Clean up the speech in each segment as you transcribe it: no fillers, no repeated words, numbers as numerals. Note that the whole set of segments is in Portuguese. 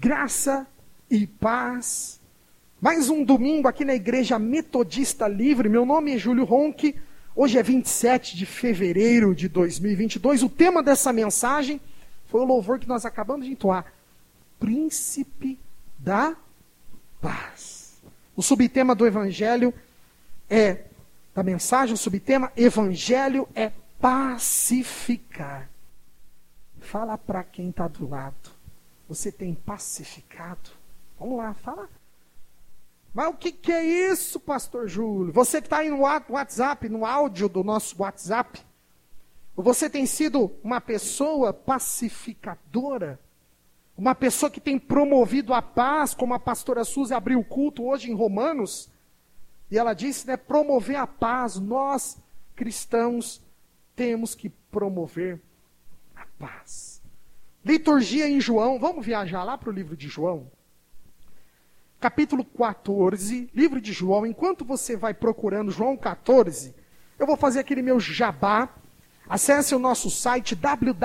Graça e paz. Mais um domingo aqui na Igreja Metodista Livre. Meu nome é Júlio Ronque. Hoje é 27 de fevereiro de 2022. O tema dessa mensagem foi o louvor que nós acabamos de entoar. Príncipe da paz. O subtema do Evangelho da mensagem, o subtema Evangelho é pacificar. Fala para quem está do lado. Você tem pacificado? Vamos lá, fala. Mas o que é isso, pastor Júlio? Você que está aí no WhatsApp, no áudio do nosso WhatsApp, você tem sido uma pessoa pacificadora? Uma pessoa que tem promovido a paz, como a pastora Suzy abriu o culto hoje em Romanos, e ela disse, né, promover a paz. Nós, cristãos, temos que promover a paz. Liturgia em João, vamos viajar lá para o livro de João? Capítulo 14, livro de João. Enquanto você vai procurando João 14, eu vou fazer aquele meu jabá. Acesse o nosso site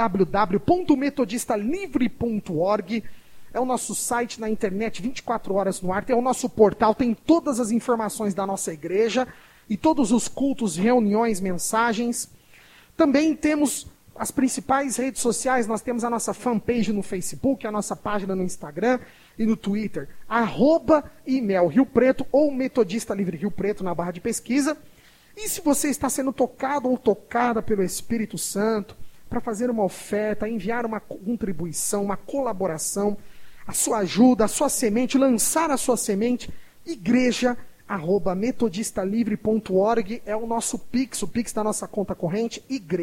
www.metodistalivre.org. É o nosso site na internet, 24 horas no ar. É o nosso portal, tem todas as informações da nossa igreja e todos os cultos, reuniões, mensagens. Também temos as principais redes sociais. Nós temos a nossa fanpage no Facebook, a nossa página no Instagram e no Twitter. @IMEL Rio Preto ou Metodista Livre Rio Preto na barra de pesquisa. E se você está sendo tocado ou tocada pelo Espírito Santo para fazer uma oferta, enviar uma contribuição, uma colaboração, a sua ajuda, a sua semente, lançar a sua semente, igreja@metodistalivre.org é o nosso Pix, o Pix da nossa conta corrente,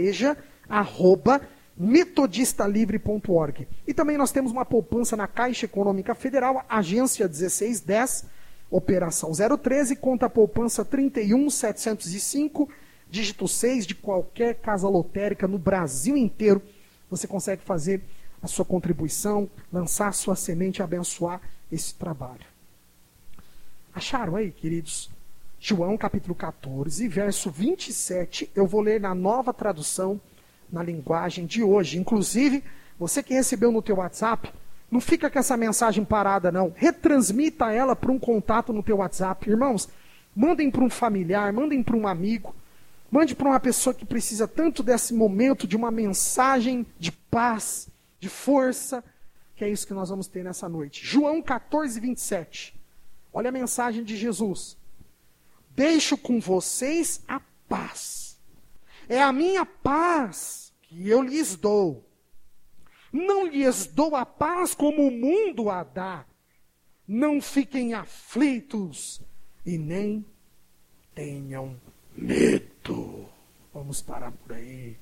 igreja@metodistalivre.org. E também nós temos uma poupança na Caixa Econômica Federal, agência 1610, operação 013, conta poupança 31705, dígito 6 de qualquer casa lotérica no Brasil inteiro. Você consegue fazer a sua contribuição, lançar a sua semente e abençoar esse trabalho. Acharam aí, queridos? João capítulo 14, verso 27, eu vou ler na Nova Tradução, na linguagem de hoje. Inclusive, você que recebeu no teu WhatsApp, não fica com essa mensagem parada, não. Retransmita ela para um contato no teu WhatsApp. Irmãos, mandem para um familiar, mandem para um amigo, mande para uma pessoa que precisa tanto desse momento, de uma mensagem de paz, de força, que é isso que nós vamos ter nessa noite. João 14, 27. Olha a mensagem de Jesus. Deixo com vocês a paz. É a minha paz que eu lhes dou. Não lhes dou a paz como o mundo a dá. Não fiquem aflitos e nem tenham medo. Vamos parar por aí.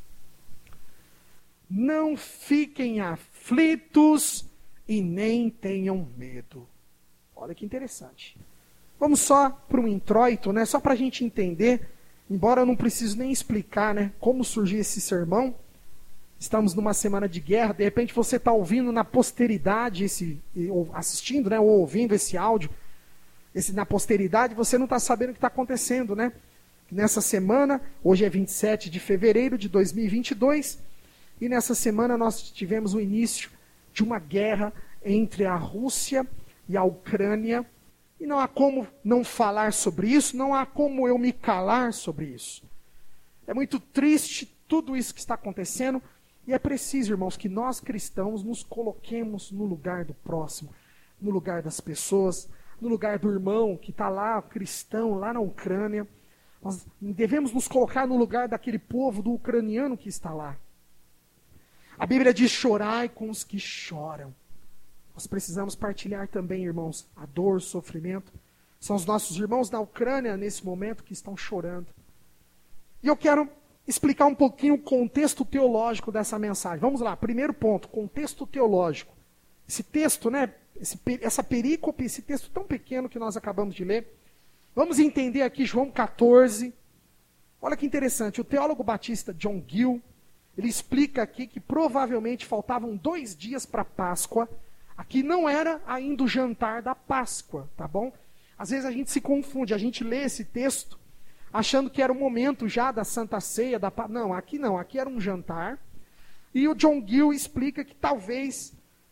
Não fiquem aflitos e nem tenham medo. Olha que interessante. Vamos só para um introito, né? Só para a gente entender, embora eu não precise nem explicar, né, como surgiu esse sermão. Estamos numa semana de guerra, de repente você está ouvindo na posteridade, ou assistindo, né, ou ouvindo esse áudio, na posteridade, você não está sabendo o que está acontecendo, né? Nessa semana, hoje é 27 de fevereiro de 2022, e nessa semana nós tivemos o início de uma guerra entre a Rússia e a Ucrânia, e não há como não falar sobre isso, não há como eu me calar sobre isso. É muito triste tudo isso que está acontecendo, e é preciso, irmãos, que nós cristãos nos coloquemos no lugar do próximo, no lugar das pessoas, no lugar do irmão que está lá, cristão, lá na Ucrânia. Nós devemos nos colocar no lugar daquele povo, do ucraniano que está lá. A Bíblia diz, chorai com os que choram. Nós precisamos partilhar também, irmãos, a dor, o sofrimento. São os nossos irmãos na Ucrânia, nesse momento, que estão chorando. E eu quero explicar um pouquinho o contexto teológico dessa mensagem. Vamos lá, primeiro ponto, contexto teológico. Esse texto, né, essa perícope, esse texto tão pequeno que nós acabamos de ler. Vamos entender aqui João 14. Olha que interessante, o teólogo batista John Gill, ele explica aqui que provavelmente faltavam 2 dias para a Páscoa. Aqui não era ainda o jantar da Páscoa, tá bom? Às vezes a gente se confunde, a gente lê esse texto achando que era o momento já da Santa Ceia, não, aqui era um jantar. E o John Gill explica que talvez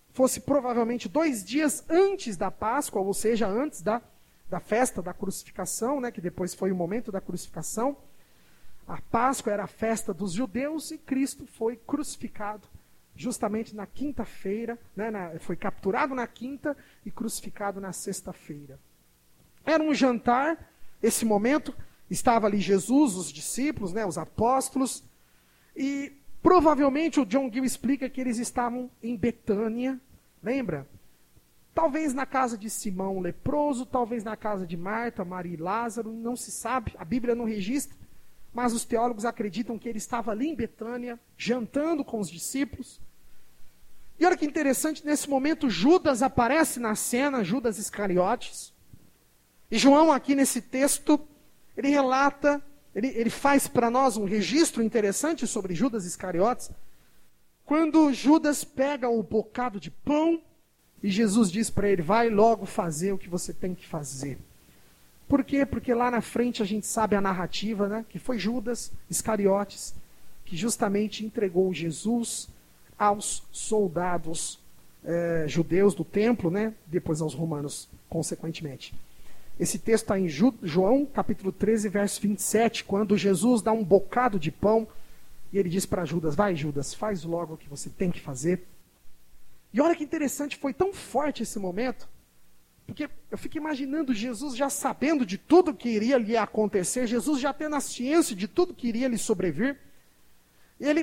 fosse provavelmente 2 dias antes da Páscoa, ou seja, antes da festa da crucificação, né, que depois foi o momento da crucificação. A Páscoa era a festa dos judeus e Cristo foi crucificado justamente na quinta-feira, né, foi capturado na quinta e crucificado na sexta-feira. Era um jantar, esse momento, estava ali Jesus, os discípulos, né, os apóstolos, e provavelmente o John Gill explica que eles estavam em Betânia, lembra? Talvez na casa de Simão o leproso, talvez na casa de Marta, Maria e Lázaro, não se sabe, a Bíblia não registra, mas os teólogos acreditam que ele estava ali em Betânia, jantando com os discípulos. E olha que interessante, nesse momento Judas aparece na cena, Judas Iscariotes. E João aqui nesse texto, ele relata, ele faz para nós um registro interessante sobre Judas Iscariotes. Quando Judas pega o bocado de pão, e Jesus diz para ele, vai logo fazer o que você tem que fazer. Por quê? Porque lá na frente a gente sabe a narrativa, né? Que foi Judas Iscariotes que justamente entregou Jesus aos soldados judeus do templo, né? Depois aos romanos, consequentemente. Esse texto está em João, capítulo 13, verso 27, quando Jesus dá um bocado de pão e ele diz para Judas, vai Judas, faz logo o que você tem que fazer. E olha que interessante, foi tão forte esse momento, porque eu fico imaginando Jesus já sabendo de tudo que iria lhe acontecer, Jesus já tendo a ciência de tudo que iria lhe sobrevir. E ele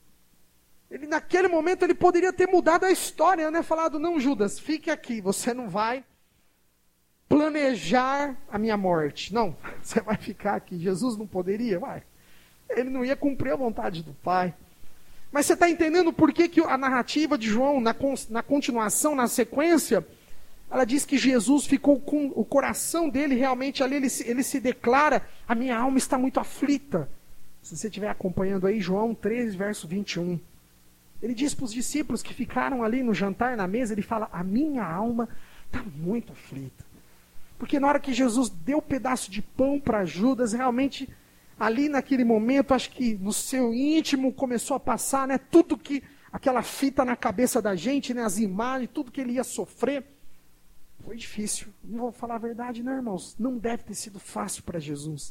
naquele momento ele poderia ter mudado a história, né? Falado, não Judas, fique aqui, você não vai planejar a minha morte. Não, você vai ficar aqui. Jesus não poderia, vai. Ele não ia cumprir a vontade do Pai. Mas você está entendendo por que a narrativa de João, na continuação, na sequência, ela diz que Jesus ficou com o coração dele, realmente ali ele se declara, a minha alma está muito aflita. Se você estiver acompanhando aí, João 13, verso 21. Ele diz para os discípulos que ficaram ali no jantar, na mesa, ele fala, a minha alma está muito aflita. Porque na hora que Jesus deu o pedaço de pão para Judas, realmente, ali naquele momento, acho que no seu íntimo começou a passar, né, tudo que, aquela fita na cabeça da gente, né, as imagens, tudo que ele ia sofrer. Foi difícil. Não vou falar a verdade, não, irmãos. Não deve ter sido fácil para Jesus.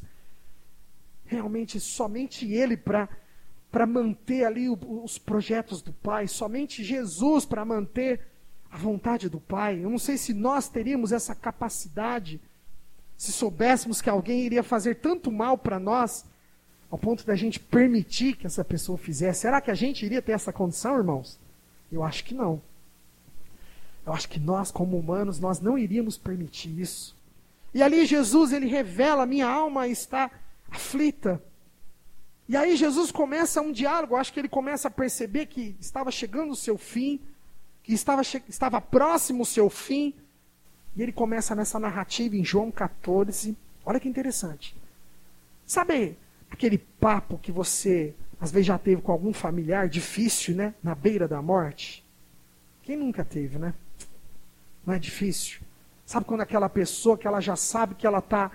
Realmente, somente ele para manter ali os projetos do Pai, somente Jesus para manter a vontade do Pai. Eu não sei se nós teríamos essa capacidade, se soubéssemos que alguém iria fazer tanto mal para nós, ao ponto da gente permitir que essa pessoa fizesse. Será que a gente iria ter essa condição, irmãos? Eu acho que não. Eu acho que nós, como humanos, nós não iríamos permitir isso. E ali Jesus, ele revela, minha alma está aflita. E aí Jesus começa um diálogo, acho que ele começa a perceber que estava chegando o seu fim, que estava próximo o seu fim, e ele começa nessa narrativa em João 14, olha que interessante. Sabe aquele papo que você, às vezes, já teve com algum familiar difícil, né? Na beira da morte? Quem nunca teve, né? Não é difícil? Sabe quando aquela pessoa que ela já sabe que ela está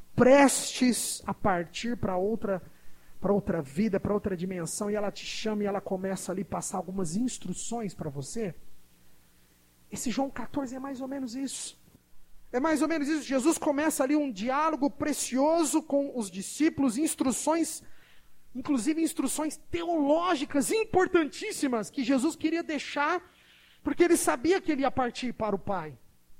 prestes a partir para outra vida, para outra dimensão, e ela te chama e ela começa ali a passar algumas instruções para você? Esse João 14 é mais ou menos isso. É mais ou menos isso. Jesus começa ali um diálogo precioso com os discípulos, instruções, inclusive instruções teológicas importantíssimas que Jesus queria deixar, porque ele sabia que ele ia partir para o Pai.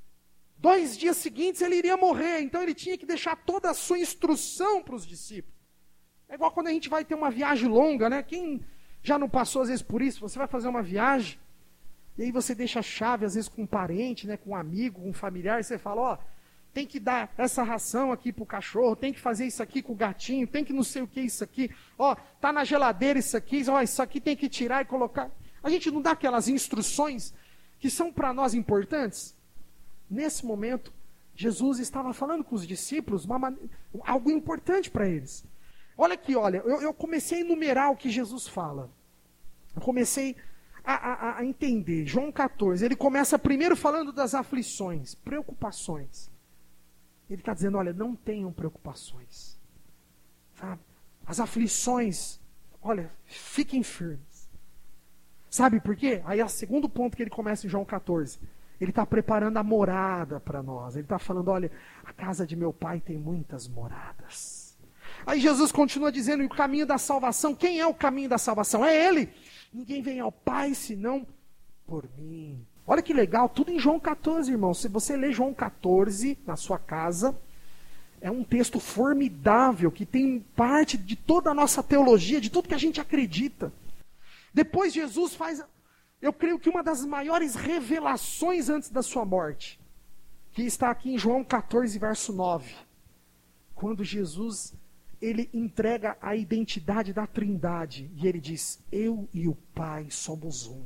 2 dias seguintes ele iria morrer, então ele tinha que deixar toda a sua instrução para os discípulos. É igual quando a gente vai ter uma viagem longa, né? Quem já não passou às vezes por isso? Você vai fazer uma viagem, e aí você deixa a chave, às vezes, com um parente, né, com um amigo, com um familiar, e você fala, ó, tem que dar essa ração aqui pro cachorro, tem que fazer isso aqui com o gatinho, tem que não sei o que isso aqui, ó, tá na geladeira isso aqui, ó, isso aqui tem que tirar e colocar. A gente não dá aquelas instruções que são para nós importantes? Nesse momento, Jesus estava falando com os discípulos algo importante para eles. Olha aqui, olha, eu comecei a enumerar o que Jesus fala. Eu comecei a entender. João 14, ele começa primeiro falando das aflições, preocupações. Ele está dizendo, olha, não tenham preocupações. Sabe? As aflições, olha, fiquem firmes. Sabe por quê? Aí é o segundo ponto que ele começa em João 14. Ele está preparando a morada para nós. Ele está falando, olha, a casa de meu pai tem muitas moradas. Aí Jesus continua dizendo, e o caminho da salvação, quem é o caminho da salvação? É Ele. Ninguém vem ao Pai senão por mim. Olha que legal, tudo em João 14, irmão. Se você ler João 14 na sua casa, é um texto formidável, que tem parte de toda a nossa teologia, de tudo que a gente acredita. Depois Jesus faz, eu creio que uma das maiores revelações antes da sua morte, que está aqui em João 14, verso 9. Quando Jesus, ele entrega a identidade da Trindade, e ele diz, eu e o Pai somos um.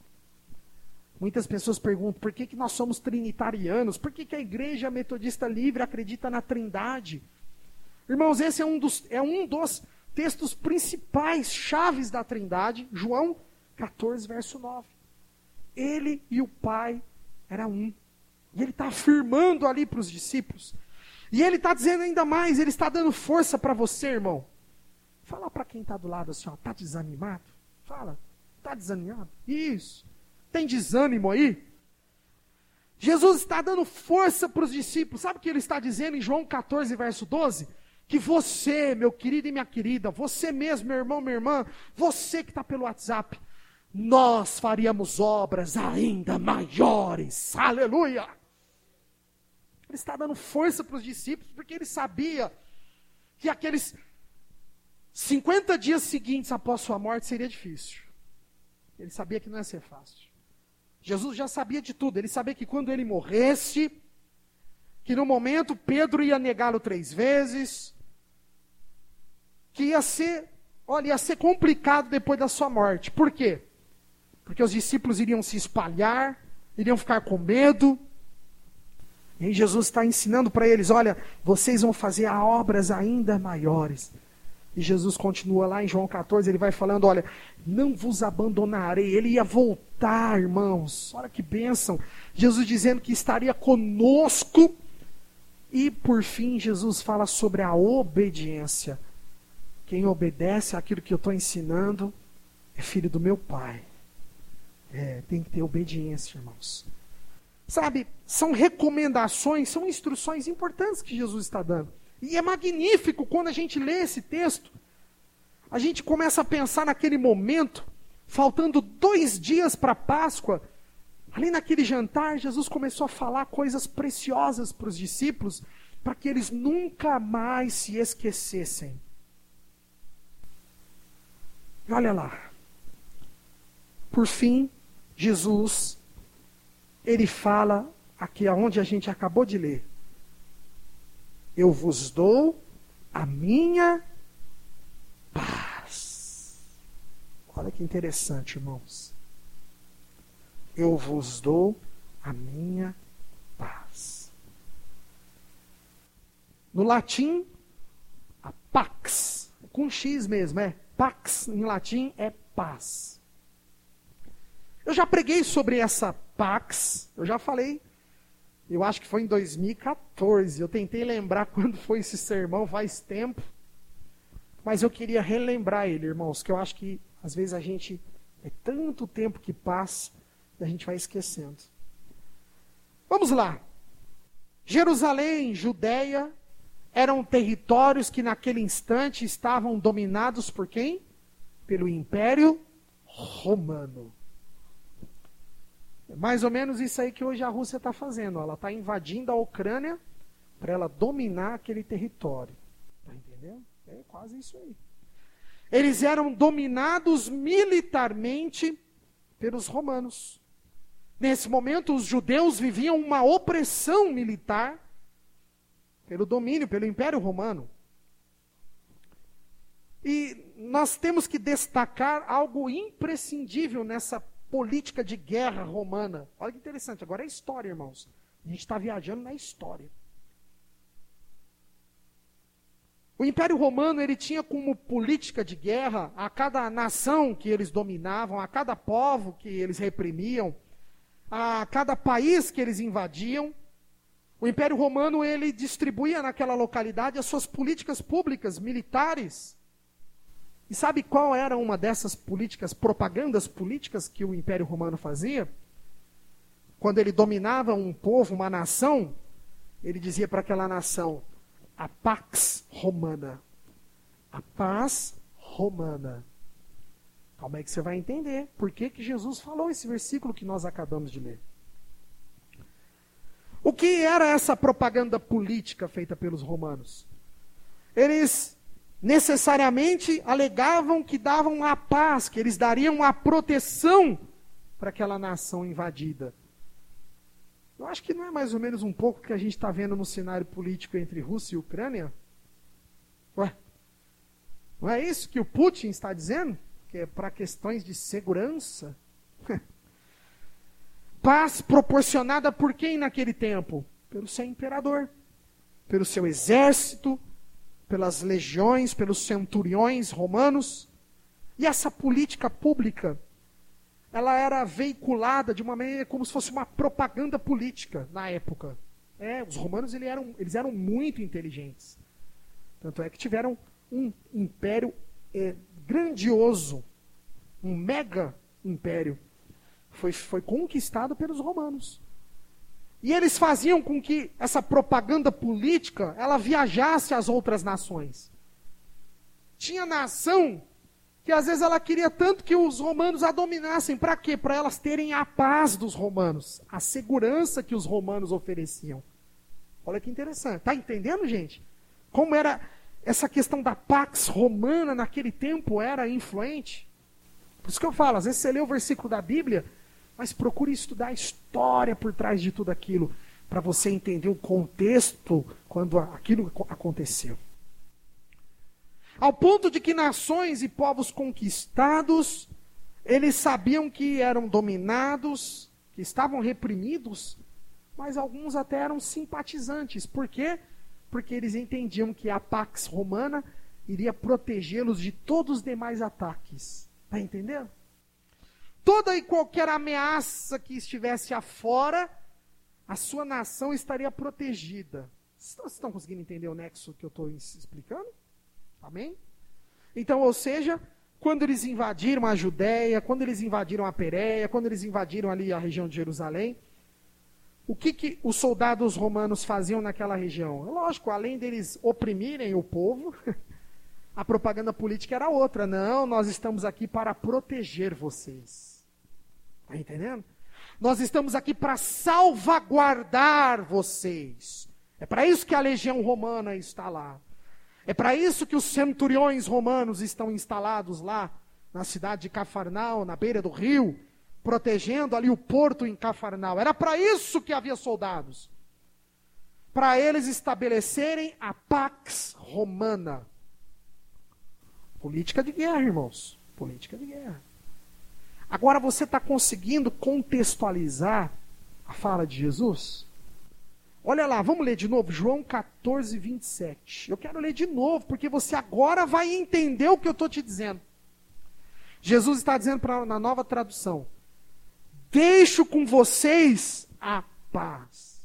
Muitas pessoas perguntam, por que nós somos trinitarianos? Por que a Igreja Metodista Livre acredita na Trindade? Irmãos, esse é um dos textos principais, chaves da Trindade, João 14, verso 9. Ele e o Pai eram um. E ele está afirmando ali para os discípulos. E ele está dizendo ainda mais, ele está dando força para você, irmão. Fala para quem está do lado assim, está desanimado? Fala, está desanimado? Isso. Tem desânimo aí? Jesus está dando força para os discípulos. Sabe o que ele está dizendo em João 14, verso 12? Que você, meu querido e minha querida, você mesmo, meu irmão, minha irmã, você que está pelo WhatsApp, nós faríamos obras ainda maiores. Aleluia! Ele está dando força para os discípulos, porque ele sabia que aqueles 50 dias seguintes após sua morte seria difícil. Ele sabia que não ia ser fácil. Jesus já sabia de tudo. Ele sabia que quando ele morresse, que no momento Pedro ia negá-lo 3 vezes, que ia ser complicado depois da sua morte. Por quê? Porque os discípulos iriam se espalhar, iriam ficar com medo. E aí Jesus está ensinando para eles, olha, vocês vão fazer obras ainda maiores. E Jesus continua lá em João 14, ele vai falando, olha, não vos abandonarei. Ele ia voltar, irmãos. Olha que bênção. Jesus dizendo que estaria conosco. E por fim, Jesus fala sobre a obediência. Quem obedece àquilo que eu estou ensinando é filho do meu Pai. Tem que ter obediência, irmãos. Sabe, são recomendações, são instruções importantes que Jesus está dando. E é magnífico quando a gente lê esse texto. A gente começa a pensar naquele momento, faltando 2 dias para a Páscoa. Ali naquele jantar, Jesus começou a falar coisas preciosas para os discípulos, para que eles nunca mais se esquecessem. E olha lá. Por fim, Jesus, ele fala aqui aonde a gente acabou de ler. Eu vos dou a minha paz. Olha que interessante, irmãos. Eu vos dou a minha paz. No latim, a pax, com X mesmo, pax em latim é paz. Eu já preguei sobre essa pax, eu já falei, eu acho que foi em 2014, eu tentei lembrar quando foi esse sermão, faz tempo, mas eu queria relembrar ele, irmãos, que eu acho que às vezes a gente, é tanto tempo que passa, e a gente vai esquecendo. Vamos lá. Jerusalém, Judeia, eram territórios que naquele instante estavam dominados por quem? Pelo Império Romano. É mais ou menos isso aí que hoje a Rússia está fazendo. Ela está invadindo a Ucrânia para ela dominar aquele território. Está entendendo? É quase isso aí. Eles eram dominados militarmente pelos romanos. Nesse momento, os judeus viviam uma opressão militar pelo domínio, pelo Império Romano. E nós temos que destacar algo imprescindível nessa política de guerra romana. Olha que interessante, agora é história, irmãos. A gente está viajando na história. O Império Romano, ele tinha como política de guerra a cada nação que eles dominavam, a cada povo que eles reprimiam, a cada país que eles invadiam. O Império Romano, ele distribuía naquela localidade as suas políticas públicas, militares. E sabe qual era uma dessas políticas, propagandas políticas que o Império Romano fazia? Quando ele dominava um povo, uma nação, ele dizia para aquela nação: a pax romana. A paz romana. Calma aí que você vai entender por que Jesus falou esse versículo que nós acabamos de ler. O que era essa propaganda política feita pelos romanos? Eles necessariamente alegavam que davam a paz, que eles dariam a proteção para aquela nação invadida. Eu acho que não é mais ou menos um pouco o que a gente está vendo no cenário político entre Rússia e Ucrânia? Ué, não é isso que o Putin está dizendo? Que é para questões de segurança? Paz proporcionada por quem naquele tempo? Pelo seu imperador, pelo seu exército, pelas legiões, pelos centuriões romanos. E essa política pública, ela era veiculada de uma maneira como se fosse uma propaganda política na época. Os romanos eles eram muito inteligentes. Tanto é que tiveram um império grandioso, um mega império. Foi conquistado pelos romanos. E eles faziam com que essa propaganda política, ela viajasse às outras nações. Tinha nação que às vezes ela queria tanto que os romanos a dominassem. Para quê? Para elas terem a paz dos romanos, a segurança que os romanos ofereciam. Olha que interessante. Está entendendo, gente? Como era essa questão da pax romana naquele tempo era influente? Por isso que eu falo, às vezes você lê o versículo da Bíblia, mas procure estudar a história por trás de tudo aquilo, para você entender o contexto quando aquilo aconteceu. Ao ponto de que nações e povos conquistados, eles sabiam que eram dominados, que estavam reprimidos, mas alguns até eram simpatizantes. Por quê? Porque eles entendiam que a Pax Romana iria protegê-los de todos os demais ataques. Está entendendo? Toda e qualquer ameaça que estivesse afora, a sua nação estaria protegida. Vocês estão conseguindo entender o nexo que eu estou explicando? Amém? Então, ou seja, quando eles invadiram a Judéia, quando eles invadiram a Pérea, quando eles invadiram ali a região de Jerusalém, o que os soldados romanos faziam naquela região? Lógico, além deles oprimirem o povo, a propaganda política era outra. Não, nós estamos aqui para proteger vocês. Está entendendo? Nós estamos aqui para salvaguardar vocês. É para isso que a legião romana está lá. É para isso que os centuriões romanos estão instalados lá, na cidade de Cafarnau, na beira do rio, protegendo ali o porto em Cafarnau. Era para isso que havia soldados. Para eles estabelecerem a Pax Romana. Política de guerra, irmãos. Política de guerra. Agora você está conseguindo contextualizar a fala de Jesus? Olha lá, vamos ler de novo, João 14, 27. Eu quero ler de novo, porque você agora vai entender o que eu estou te dizendo. Jesus está dizendo na nova tradução: deixo com vocês a paz.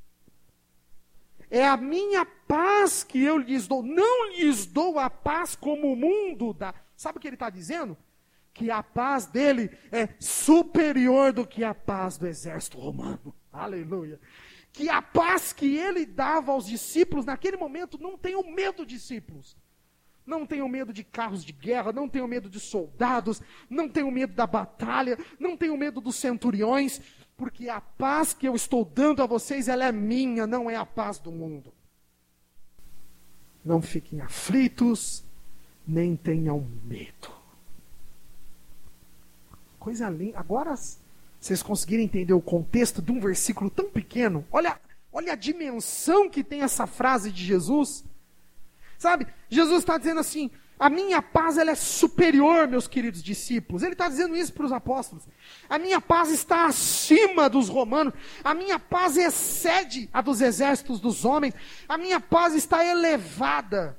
É a minha paz que eu lhes dou. Não lhes dou a paz como o mundo dá. Sabe o que ele está dizendo? Que a paz dele é superior do que a paz do exército romano. Aleluia. Que a paz que ele dava aos discípulos, naquele momento, não tenham medo, discípulos. Não tenham medo de carros de guerra, não tenham medo de soldados, não tenham medo da batalha, não tenham medo dos centuriões, porque a paz que eu estou dando a vocês, ela é minha, não é a paz do mundo. Não fiquem aflitos, nem tenham medo. Coisa linda. Agora, vocês conseguiram entender o contexto de um versículo tão pequeno? Olha a dimensão que tem essa frase de Jesus. Sabe, Jesus está dizendo assim, a minha paz ela é superior, meus queridos discípulos. Ele está dizendo isso para os apóstolos. A minha paz está acima dos romanos. A minha paz excede a dos exércitos dos homens. A minha paz está elevada.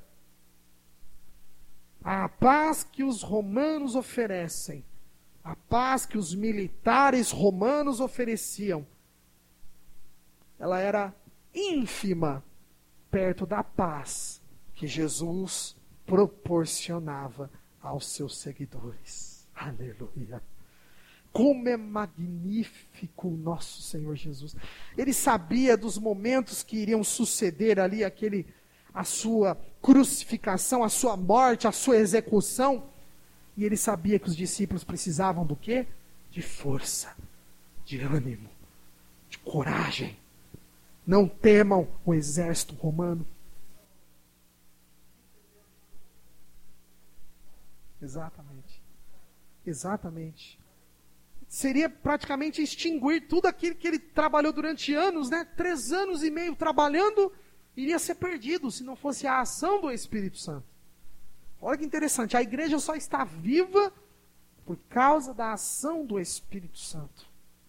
A paz que os romanos oferecem, a paz que os militares romanos ofereciam, ela era ínfima perto da paz que Jesus proporcionava aos seus seguidores. Aleluia. Como é magnífico o nosso Senhor Jesus. Ele sabia dos momentos que iriam suceder ali, a sua crucificação, a sua morte, a sua execução. E ele sabia que os discípulos precisavam do quê? De força, de ânimo, de coragem. Não temam o exército romano. Exatamente. Exatamente. Seria praticamente extinguir tudo aquilo que ele trabalhou durante anos, né? 3 anos e meio trabalhando, iria ser perdido se não fosse a ação do Espírito Santo. Olha que interessante, a igreja só está viva por causa da ação do Espírito Santo.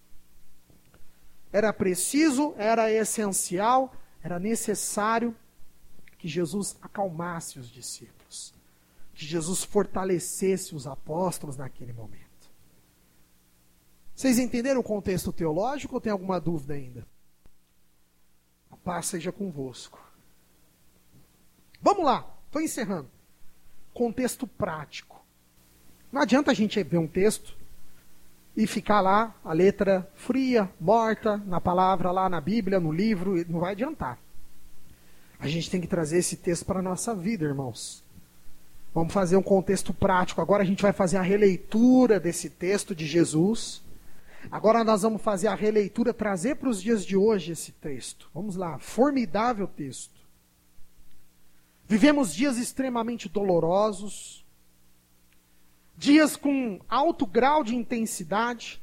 Era preciso, era essencial, era necessário que Jesus acalmasse os discípulos, que Jesus fortalecesse os apóstolos naquele momento. Vocês entenderam o contexto teológico ou tem alguma dúvida ainda? A paz seja convosco. Vamos lá, estou encerrando. Contexto prático. Não adianta a gente ver um texto e ficar lá, a letra fria, morta, na palavra lá na Bíblia, no livro, não vai adiantar. A gente tem que trazer esse texto para a nossa vida, irmãos. Vamos fazer um contexto prático. Agora a gente vai fazer a releitura desse texto de Jesus. Agora nós vamos fazer a releitura, trazer para os dias de hoje esse texto. Vamos lá, formidável texto. Vivemos dias extremamente dolorosos, dias com alto grau de intensidade.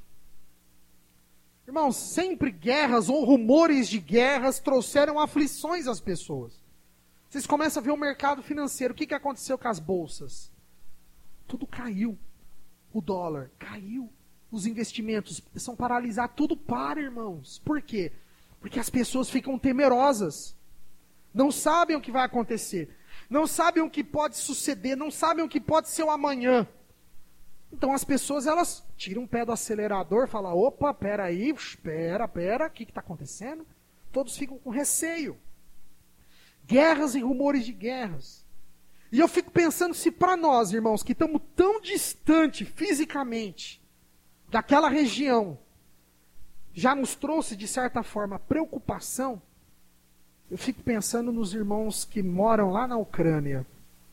Irmãos, sempre guerras ou rumores de guerras trouxeram aflições às pessoas. Vocês começam a ver o mercado financeiro. O que aconteceu com as bolsas? Tudo caiu. O dólar caiu. Os investimentos são paralisados. Tudo para, irmãos. Por quê? Porque as pessoas ficam temerosas. Não sabem o que vai acontecer. Não sabem o que pode suceder. Não sabem o que pode ser o amanhã. Então as pessoas, elas tiram o pé do acelerador, falam, opa, peraí, espera, o que está acontecendo? Todos ficam com receio. Guerras e rumores de guerras. E eu fico pensando se para nós, irmãos, que estamos tão distante fisicamente daquela região, já nos trouxe, de certa forma, preocupação. Eu fico pensando nos irmãos que moram lá na Ucrânia,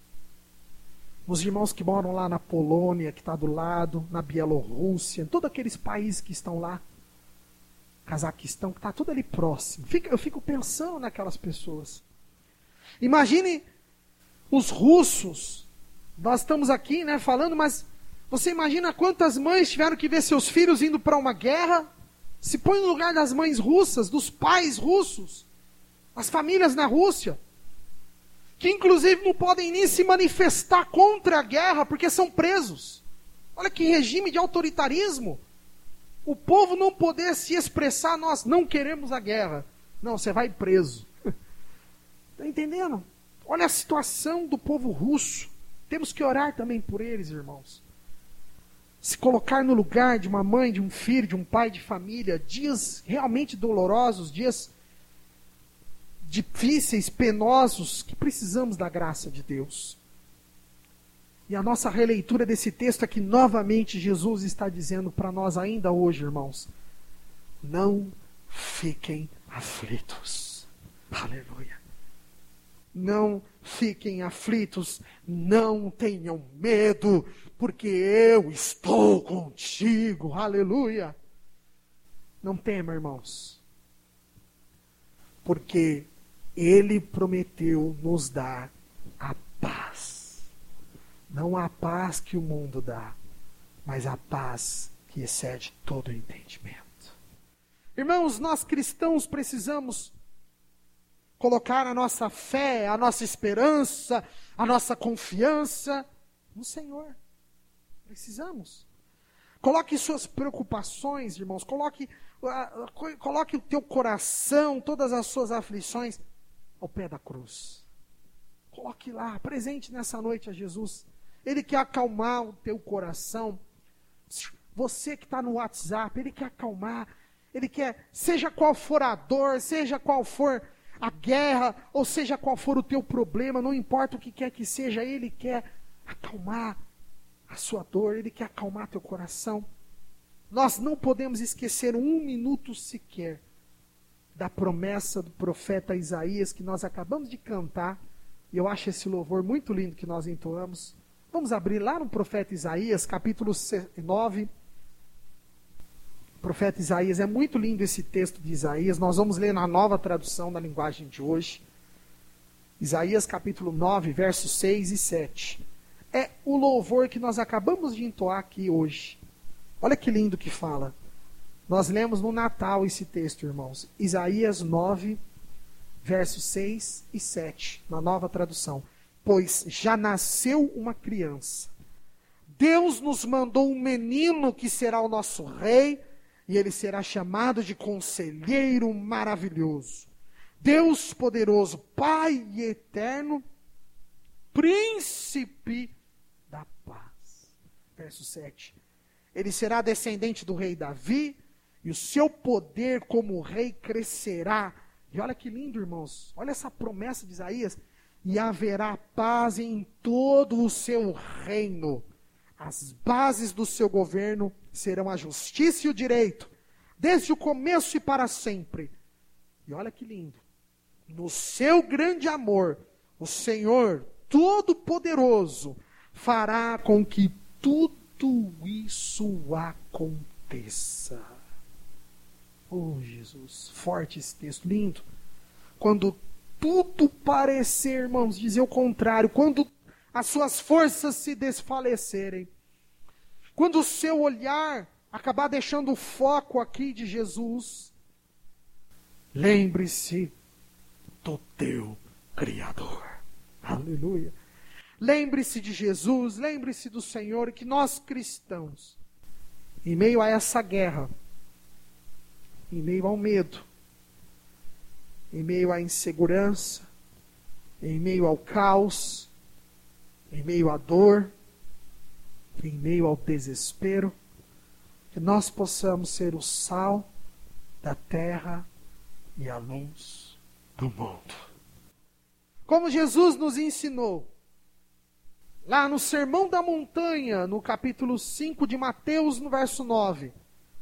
nos irmãos que moram lá na Polônia, que está do lado, na Bielorrússia, todos aqueles países que estão lá, Cazaquistão, que está tudo ali próximo. Eu fico pensando naquelas pessoas. Imagine os russos. Nós estamos aqui, né, falando, mas você imagina quantas mães tiveram que ver seus filhos indo para uma guerra? Se põe no lugar das mães russas, dos pais russos, as famílias na Rússia, que inclusive não podem nem se manifestar contra a guerra, porque são presos. Olha que regime de autoritarismo. O povo não poder se expressar, nós não queremos a guerra. Não, você vai preso. Está entendendo? Olha a situação do povo russo. Temos que orar também por eles, irmãos. Se colocar no lugar de uma mãe, de um filho, de um pai de família, dias realmente dolorosos, dias difíceis, penosos, que precisamos da graça de Deus. E a nossa releitura desse texto é que novamente Jesus está dizendo para nós ainda hoje, irmãos, não fiquem aflitos. Aleluia. Não fiquem aflitos, não tenham medo, porque eu estou contigo. Aleluia. Não tema, irmãos, porque Ele prometeu nos dar a paz. Não a paz que o mundo dá, mas a paz que excede todo o entendimento. Irmãos, nós cristãos precisamos colocar a nossa fé, a nossa esperança, a nossa confiança no Senhor. Precisamos. Coloque suas preocupações, irmãos, coloque o teu coração, todas as suas aflições ao pé da cruz. Coloque lá, presente nessa noite a Jesus. Ele quer acalmar o teu coração. Você que está no WhatsApp, Ele quer acalmar. Ele quer, seja qual for a dor, seja qual for a guerra, ou seja qual for o teu problema, não importa o que quer que seja, Ele quer acalmar. a sua dor, Ele quer acalmar teu coração. Nós não podemos esquecer um minuto sequer da promessa do profeta Isaías que nós acabamos de cantar. E eu acho esse louvor muito lindo que nós entoamos. Vamos abrir lá no profeta Isaías, capítulo 9. O profeta Isaías, é muito lindo esse texto de Isaías. Nós vamos ler na nova tradução da linguagem de hoje. Isaías capítulo 9, versos 6 e 7. É o louvor que nós acabamos de entoar aqui hoje. Olha que lindo que fala. Nós lemos no Natal esse texto, irmãos. Isaías 9, versos 6 e 7, na nova tradução. Pois já nasceu uma criança. Deus nos mandou um menino que será o nosso rei, e ele será chamado de Conselheiro Maravilhoso, Deus Poderoso, Pai Eterno, Príncipe da Paz. Verso 7. Ele será descendente do rei Davi, e o seu poder como rei crescerá. E olha que lindo, irmãos. Olha essa promessa de Isaías. E haverá paz em todo o seu reino. As bases do seu governo serão a justiça e o direito, desde o começo e para sempre. E olha que lindo. No seu grande amor, o Senhor Todo-Poderoso fará com que tudo isso aconteça. Oh, Jesus, forte esse texto, lindo. Quando tudo parecer, irmãos, dizer o contrário, quando as suas forças se desfalecerem, quando o seu olhar acabar deixando o foco aqui de Jesus, lembre-se do teu Criador. Aleluia. Lembre-se de Jesus, lembre-se do Senhor, que nós cristãos, em meio a essa guerra, em meio ao medo, em meio à insegurança, em meio ao caos, em meio à dor, em meio ao desespero, que nós possamos ser o sal da terra e a luz do mundo. Como Jesus nos ensinou, lá no Sermão da Montanha, no capítulo 5 de Mateus, no verso 9,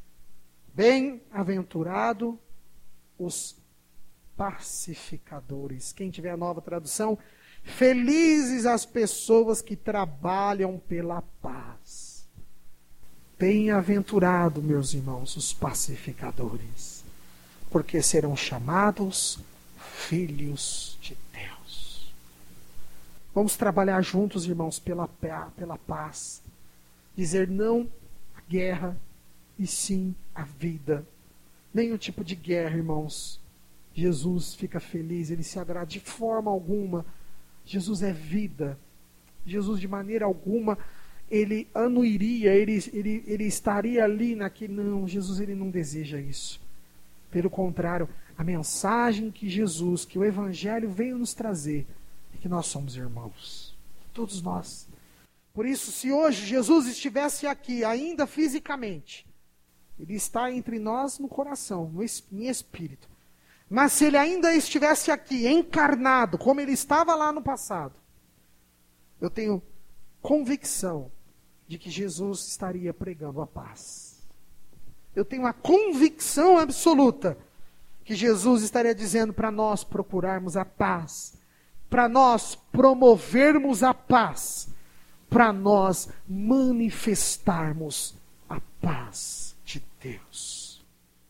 bem-aventurado os pacificadores. Quem tiver a nova tradução, felizes as pessoas que trabalham pela paz. Bem-aventurado, meus irmãos, os pacificadores, porque serão chamados filhos de Deus. Vamos trabalhar juntos, irmãos, pela paz. Dizer não à guerra e sim à vida. Nenhum tipo de guerra, irmãos. Jesus fica feliz, Ele se agrada de forma alguma. Jesus é vida. Jesus de maneira alguma, Ele anuiria, ele estaria ali naquele... Não, Jesus Ele não deseja isso. Pelo contrário, a mensagem que Jesus, que o Evangelho veio nos trazer, é que nós somos irmãos. Todos nós. Por isso, se hoje Jesus estivesse aqui, ainda fisicamente, Ele está entre nós no coração, em espírito. Mas se Ele ainda estivesse aqui, encarnado, como Ele estava lá no passado, eu tenho convicção de que Jesus estaria pregando a paz. Eu tenho a convicção absoluta que Jesus estaria dizendo para nós procurarmos a paz, para nós promovermos a paz, para nós manifestarmos a paz de Deus.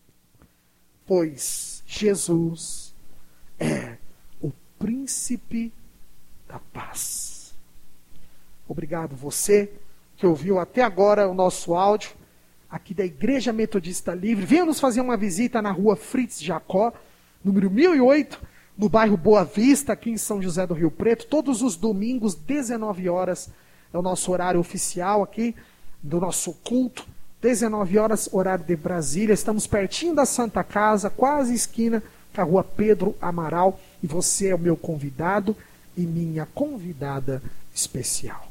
Pois Jesus é o príncipe da paz. Obrigado você que ouviu até agora o nosso áudio aqui da Igreja Metodista Livre. Venha nos fazer uma visita na rua Fritz Jacó, número 1008, no bairro Boa Vista, aqui em São José do Rio Preto. Todos os domingos, 19 horas, é o nosso horário oficial aqui do nosso culto. 19 horas, horário de Brasília. Estamos pertinho da Santa Casa, quase esquina com a rua Pedro Amaral. E você é o meu convidado e minha convidada especial.